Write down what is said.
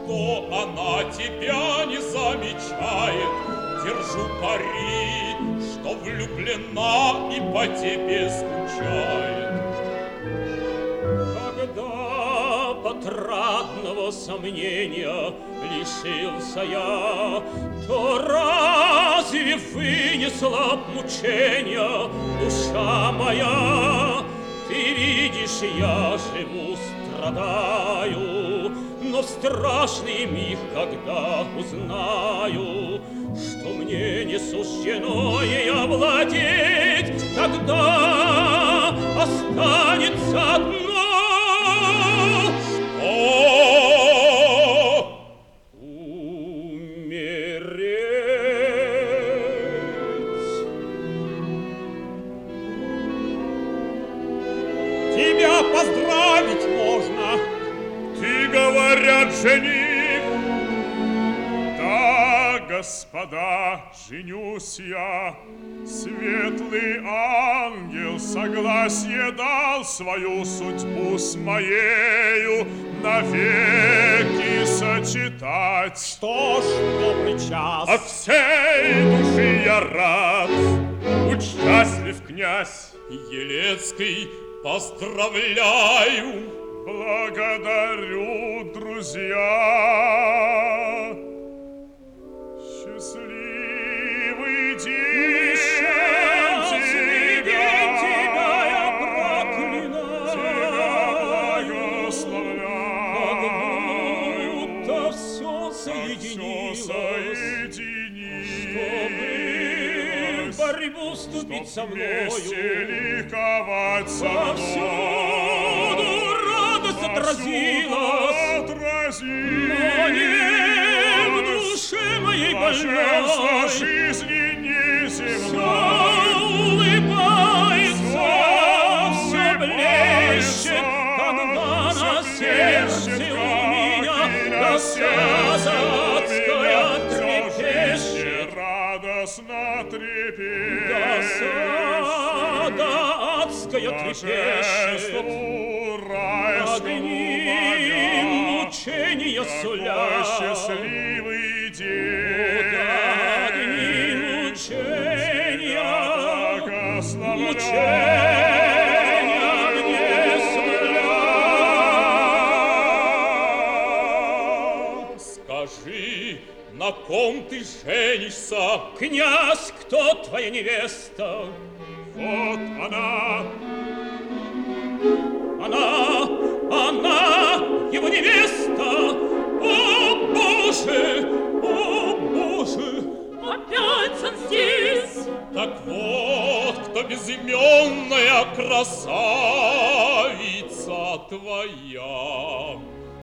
что она тебя не замечает. Держу пари, что влюблена и по тебе скучает. Когда отрадного сомнения лишился я, то разве вынесла б мучения душа моя? Ты видишь, я живу, страдаю, но в страшный миг, когда узнаю, что мне не суждено ей овладеть, тогда останется одно. Тебя поздравить можно. Ты, говорят, жених. Да, господа, женюсь я. Светлый ангел согласие дал свою судьбу с моею навеки сочетать. Что ж, добрый час. От всей души я рад. Будь счастлив, князь Елецкий, поздравляю. Благодарю, друзья. Счастливый день тебя я проклинаю. Благословляю. Будто все соединилось, чтобы борьбу вступить со мною. Вместе ликовать со мной. Повсюду радость отразилась, но не в душе моей Блаженство больной. жизни Все неземной. улыбается, все блещет, когда на сердце у меня досада адская трепещет. Радостно трепещет. Досада адская трепещет. Огни мучения сулят. Счастливый день. Огни мучения мне сулят. Скажи, на ком ты женишься? Князь, кто твоя невеста? Вот она. Она, его невеста. О, Боже, о, Боже! Опять он здесь! Так вот, кто безыменная красавица твоя.